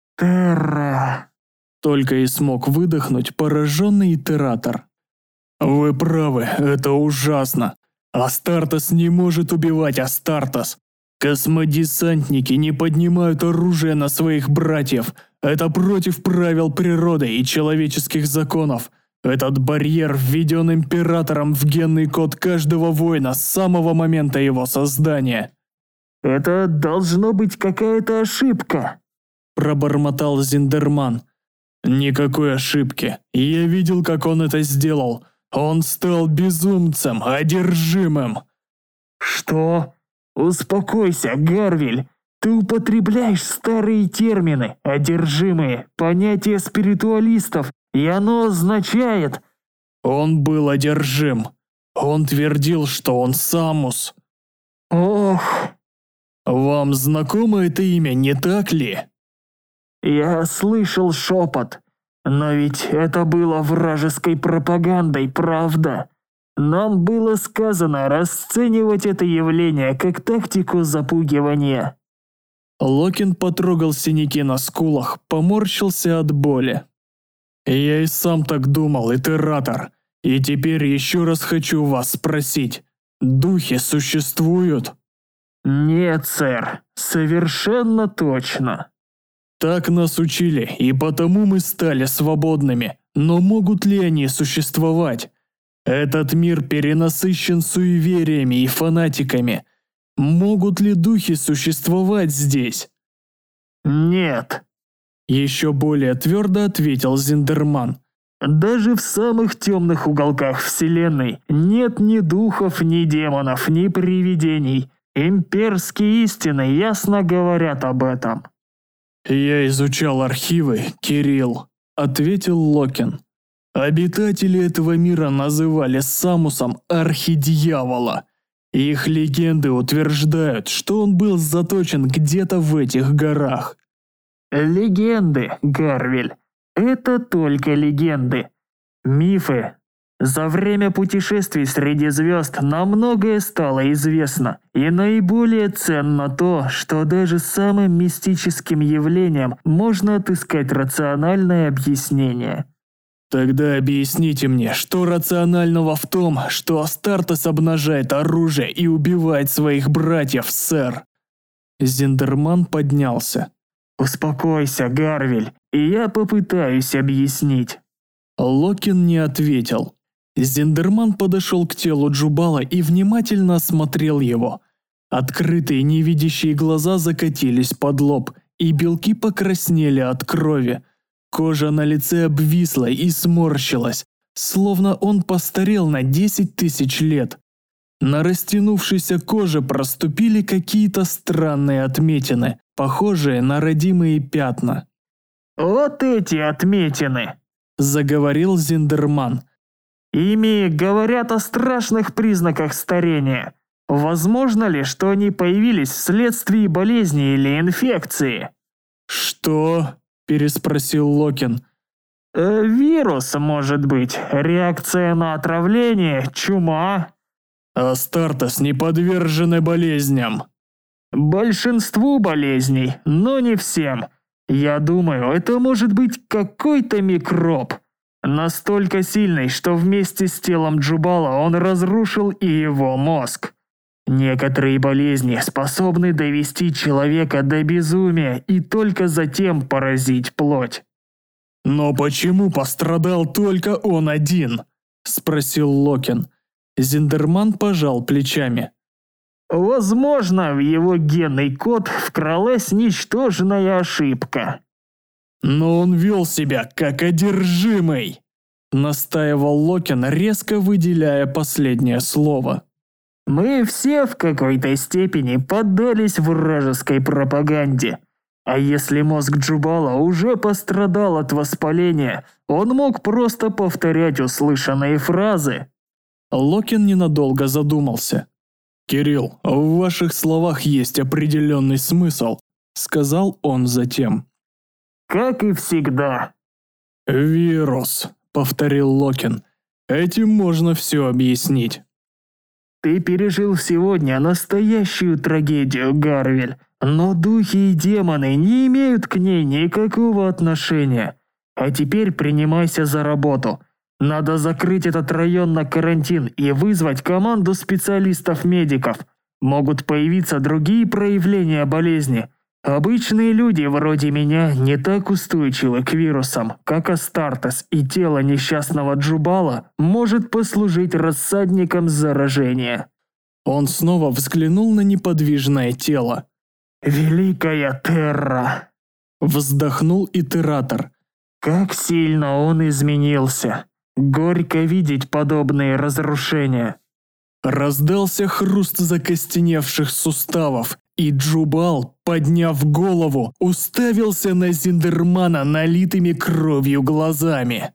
«Терра...» Только и смог выдохнуть пораженный итератор. «Вы правы, это ужасно. Астартес не может убивать Астартес. Космодесантники не поднимают оружие на своих братьев. Это против правил природы и человеческих законов. Этот барьер введен императором в генный код каждого воина с самого момента его создания». «Это должно быть какая-то ошибка», – пробормотал Зиндерман. «Никакой ошибки. Я видел, как он это сделал. Он стал безумцем, одержимым». «Что? Успокойся, Гарвиль. Ты употребляешь старые термины, одержимые, понятие спиритуалистов, и оно означает...» Он был одержим. Он твердил, что он Самус. «Ох...» Вам знакомо это имя, не так ли? «Я слышал шепот, но ведь это было вражеской пропагандой, правда? Нам было сказано расценивать это явление как тактику запугивания». Локин потрогал синяки на скулах, поморщился от боли. «Я и сам так думал, итератор. И теперь еще раз хочу вас спросить. Духи существуют?» «Нет, сэр, совершенно точно». Так нас учили, и потому мы стали свободными. Но могут ли они существовать? Этот мир перенасыщен суевериями и фанатиками. Могут ли духи существовать здесь? Нет. Еще более твердо ответил Зиндерман. Даже в самых темных уголках Вселенной нет ни духов, ни демонов, ни привидений. Имперские истины ясно говорят об этом. «Я изучал архивы, Кирилл», — ответил Локин. «Обитатели этого мира называли Самусом архидьявола. Их легенды утверждают, что он был заточен где-то в этих горах». Легенды, Гарвель. Это только легенды. Мифы. За время путешествий среди звезд нам многое стало известно, и наиболее ценно то, что даже самым мистическим явлениям можно отыскать рациональное объяснение. «Тогда объясните мне, что рационального в том, что Астартес обнажает оружие и убивает своих братьев, сэр?» Зиндерман поднялся. «Успокойся, Гарвель, и я попытаюсь объяснить». Локин не ответил. Зиндерман подошел к телу Джубала и внимательно осмотрел его. Открытые невидящие глаза закатились под лоб, и белки покраснели от крови. Кожа на лице обвисла и сморщилась, словно он постарел на 10 тысяч лет. На растянувшейся коже проступили какие-то странные отметины, похожие на родимые пятна. «Вот эти отметины», – заговорил Зиндерман. «Ими говорят о страшных признаках старения. Возможно ли, что они появились вследствие болезни или инфекции?» «Что?» – переспросил Локин. «Вирус, может быть, реакция на отравление, чума». «Астартес не подвержены болезням». «Большинству болезней, но не всем. Я думаю, это может быть какой-то микроб. Настолько сильный, что вместе с телом Джубала он разрушил и его мозг. Некоторые болезни способны довести человека до безумия и только затем поразить плоть». «Но почему пострадал только он один?» – спросил Локин. Зиндерман пожал плечами. «Возможно, в его генный код вкралась ничтожная ошибка». «Но он вел себя как одержимый», – настаивал Локин, резко выделяя последнее слово. «Мы все в какой-то степени поддались вражеской пропаганде. А если мозг Джубала уже пострадал от воспаления, он мог просто повторять услышанные фразы». Локин ненадолго задумался. «Кирилл, в ваших словах есть определенный смысл», – сказал он затем. «Как и всегда». «Вирус», – повторил Локин. «Этим можно все объяснить». «Ты пережил сегодня настоящую трагедию, Гарвель, но духи и демоны не имеют к ней никакого отношения. А теперь принимайся за работу. Надо закрыть этот район на карантин и вызвать команду специалистов-медиков. Могут появиться другие проявления болезни. Обычные люди вроде меня не так устойчивы к вирусам, как Астартес, и тело несчастного Джубала может послужить рассадником заражения». Он снова взглянул на неподвижное тело. «Великая Терра!» – вздохнул итератор. «Как сильно он изменился! Горько видеть подобные разрушения!» Раздался хруст закостеневших суставов, и Джубал, подняв голову, уставился на Зиндермана налитыми кровью глазами.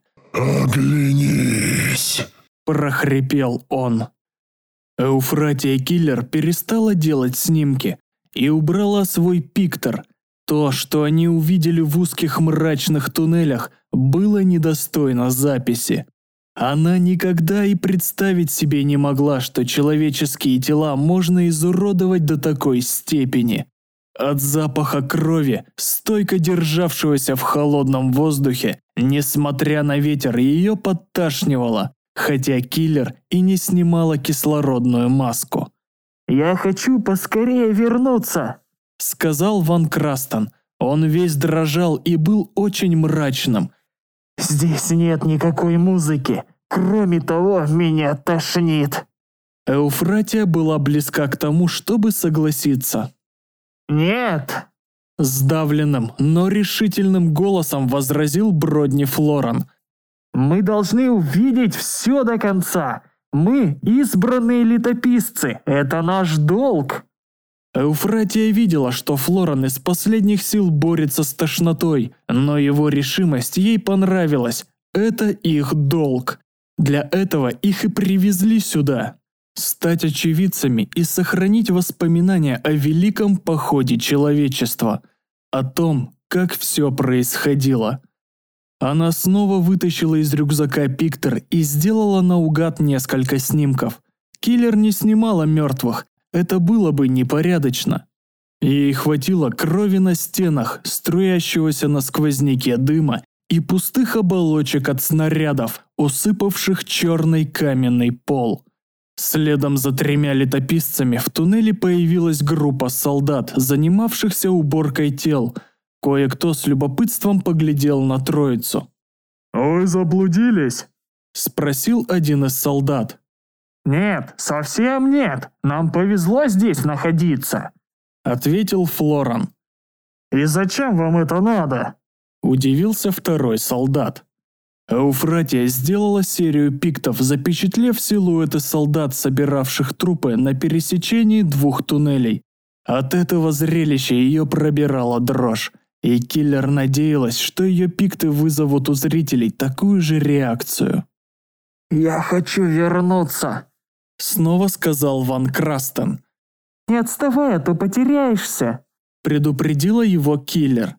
«Оглянись!» – прохрипел он. Эуфратия Киллер перестала делать снимки и убрала свой пиктор. То, что они увидели в узких мрачных туннелях, было недостойно записи. Она никогда и представить себе не могла, что человеческие тела можно изуродовать до такой степени. От запаха крови, стойко державшегося в холодном воздухе, несмотря на ветер, ее подташнивало, хотя Киллер и не снимала кислородную маску. «Я хочу поскорее вернуться», – сказал Ван Крастен. Он весь дрожал и был очень мрачным. «Здесь нет никакой музыки. Кроме того, меня тошнит». Эуфратия была близка к тому, чтобы согласиться. «Нет!» Сдавленным, но решительным голосом возразил Бродни Флоран. «Мы должны увидеть все до конца. Мы избранные летописцы. Это наш долг». Эуфратия видела, что Флоран из последних сил борется с тошнотой, но его решимость ей понравилась. Это их долг. Для этого их и привезли сюда. Стать очевидцами и сохранить воспоминания о великом походе человечества. О том, как все происходило. Она снова вытащила из рюкзака пиктер и сделала наугад несколько снимков. Киллер не снимала мертвых, это было бы непорядочно. Ей хватило крови на стенах, струящегося на сквозняке дыма и пустых оболочек от снарядов, усыпавших черный каменный пол. Следом за 3 летописцами в туннеле появилась группа солдат, занимавшихся уборкой тел. Кое-кто с любопытством поглядел на троицу. «Вы заблудились?» – спросил один из солдат. «Нет, совсем нет. Нам повезло здесь находиться», – ответил Флоран. «И зачем вам это надо?» – удивился второй солдат. Эуфратия сделала серию пиктов, запечатлев силуэты солдат, собиравших трупы на пересечении 2 туннелей. От этого зрелища ее пробирала дрожь, и киллер надеялась, что ее пикты вызовут у зрителей такую же реакцию. «Я хочу вернуться», – снова сказал Ван Крастен. «Не отставай, а то потеряешься», – предупредила его киллер.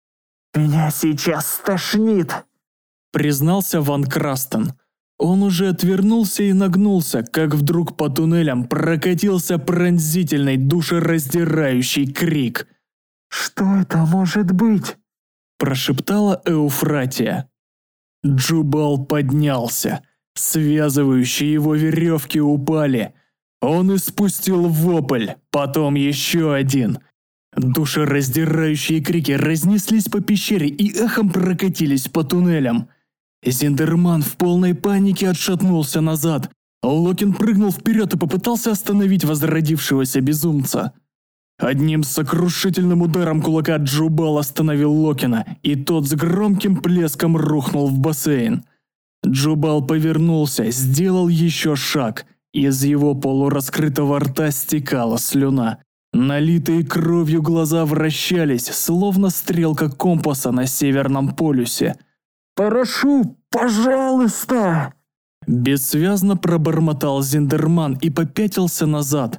«Меня сейчас стошнит», – признался Ван Крастен. Он уже отвернулся и нагнулся, как вдруг по туннелям прокатился пронзительный, душераздирающий крик. «Что это может быть?» – прошептала Эуфратия. Джубал поднялся. Связывающие его веревки упали. Он испустил вопль, потом еще один. Душераздирающие крики разнеслись по пещере и эхом прокатились по туннелям. Зиндерман в полной панике отшатнулся назад. Локин прыгнул вперед и попытался остановить возродившегося безумца. Одним сокрушительным ударом кулака Джубал остановил Локина, и тот с громким плеском рухнул в бассейн. Джубал повернулся, сделал еще шаг. Из его полураскрытого рта стекала слюна. Налитые кровью глаза вращались, словно стрелка компаса на Северном полюсе. «Прошу, пожалуйста!» Бессвязно пробормотал Зиндерман и попятился назад.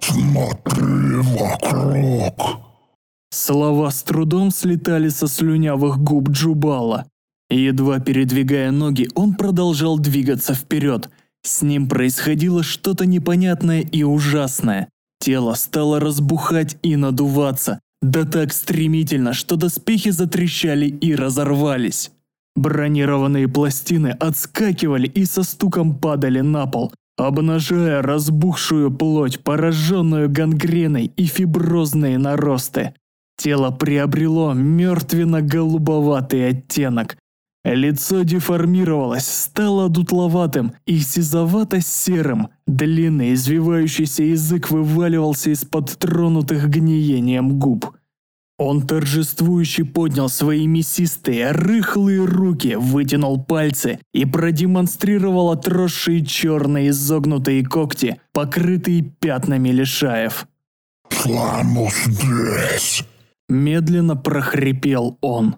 «Смотри вокруг!» Слова с трудом слетали со слюнявых губ Джубала. Едва передвигая ноги, он продолжал двигаться вперед. С ним происходило что-то непонятное и ужасное. Тело стало разбухать и надуваться, да так стремительно, что доспехи затрещали и разорвались. Бронированные пластины отскакивали и со стуком падали на пол, обнажая разбухшую плоть, пораженную гангреной и фиброзные наросты. Тело приобрело мертвенно-голубоватый оттенок. Лицо деформировалось, стало дутловатым и сизовато-серым. Длинный извивающийся язык вываливался из-под тронутых гниением губ. Он торжествующе поднял свои мясистые, рыхлые руки, вытянул пальцы и продемонстрировал отросшие черные изогнутые когти, покрытые пятнами лишаев. «Фламус здесь!» Медленно прохрипел он.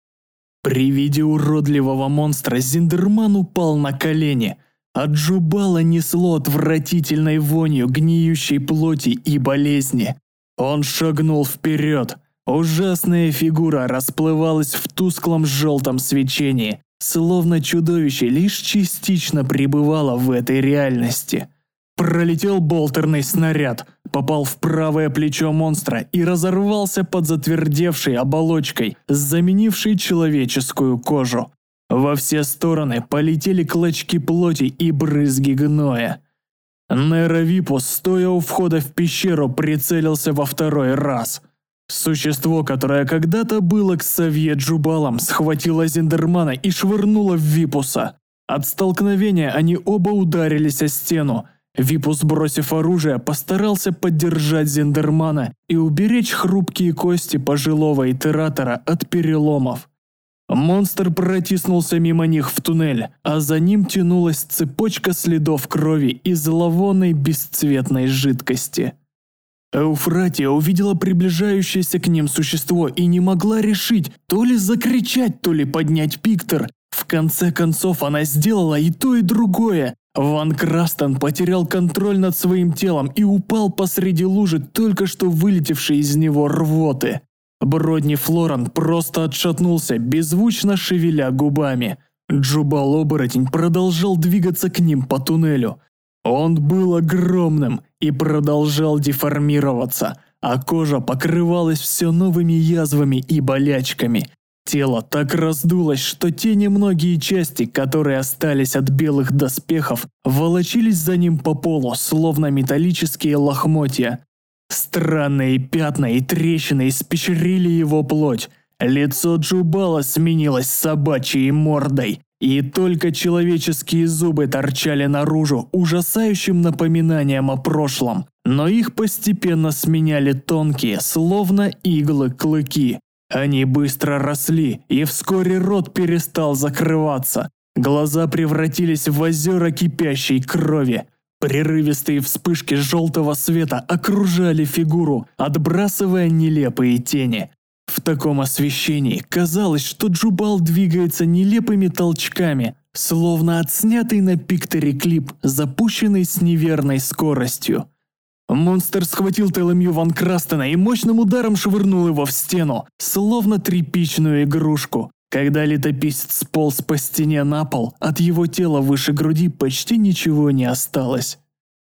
При виде уродливого монстра Зиндерман упал на колени. От Джубала несло отвратительной вонью гниющей плоти и болезни. Он шагнул вперед. Ужасная фигура расплывалась в тусклом желтом свечении, словно чудовище лишь частично пребывало в этой реальности. Пролетел болтерный снаряд, попал в правое плечо монстра и разорвался под затвердевшей оболочкой, заменившей человеческую кожу. Во все стороны полетели клочки плоти и брызги гноя. Неровипус, стоя у входа в пещеру, прицелился во второй раз. Существо, которое когда-то было Ксавье Джубалом, схватило Зиндермана и швырнуло в Випуса. От столкновения они оба ударились о стену. Випус, бросив оружие, постарался поддержать Зиндермана и уберечь хрупкие кости пожилого итератора от переломов. Монстр протиснулся мимо них в туннель, а за ним тянулась цепочка следов крови и зловонной бесцветной жидкости. Эуфратия увидела приближающееся к ним существо и не могла решить, то ли закричать, то ли поднять пиктер. В конце концов она сделала и то, и другое. Ван Крастен потерял контроль над своим телом и упал посреди лужи только что вылетевшей из него рвоты. Бродни Флоран просто отшатнулся, беззвучно шевеля губами. Джубал-оборотень продолжал двигаться к ним по туннелю. Он был огромным и продолжал деформироваться, а кожа покрывалась все новыми язвами и болячками. Тело так раздулось, что те немногие части, которые остались от белых доспехов, волочились за ним по полу, словно металлические лохмотья. Странные пятна и трещины испещрили его плоть. Лицо Джубала сменилось собачьей мордой, и только человеческие зубы торчали наружу, ужасающим напоминанием о прошлом. Но их постепенно сменяли тонкие, словно иглы, клыки. Они быстро росли, и вскоре рот перестал закрываться. Глаза превратились в озера кипящей крови. Прерывистые вспышки желтого света окружали фигуру, отбрасывая нелепые тени. В таком освещении казалось, что Джубал двигается нелепыми толчками, словно отснятый на пикторе клип, запущенный с неверной скоростью. Монстр схватил Телемью Ван Крастена и мощным ударом швырнул его в стену, словно тряпичную игрушку. Когда летописец сполз по стене на пол, от его тела выше груди почти ничего не осталось.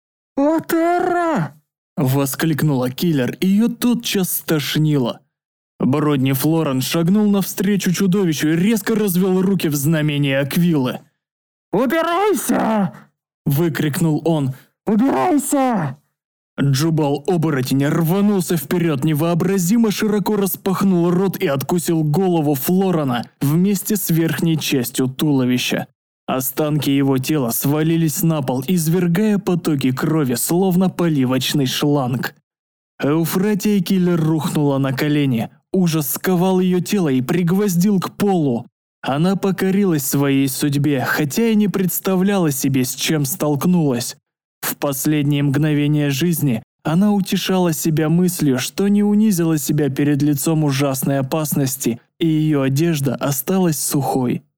«Отера!» – воскликнула киллер, и ее тотчас стошнило. Бродни Флоран шагнул навстречу чудовищу и резко развел руки в знамении Аквилы. «Убирайся!» – выкрикнул он. «Убирайся!» Джубал-оборотень рванулся вперед, невообразимо широко распахнул рот и откусил голову Флорана вместе с верхней частью туловища. Останки его тела свалились на пол, извергая потоки крови, словно поливочный шланг. Эуфратия киллер рухнула на колени. Ужас сковал ее тело и пригвоздил к полу. Она покорилась своей судьбе, хотя и не представляла себе, с чем столкнулась. В последние мгновения жизни она утешала себя мыслью, что не унизила себя перед лицом ужасной опасности, и ее одежда осталась сухой.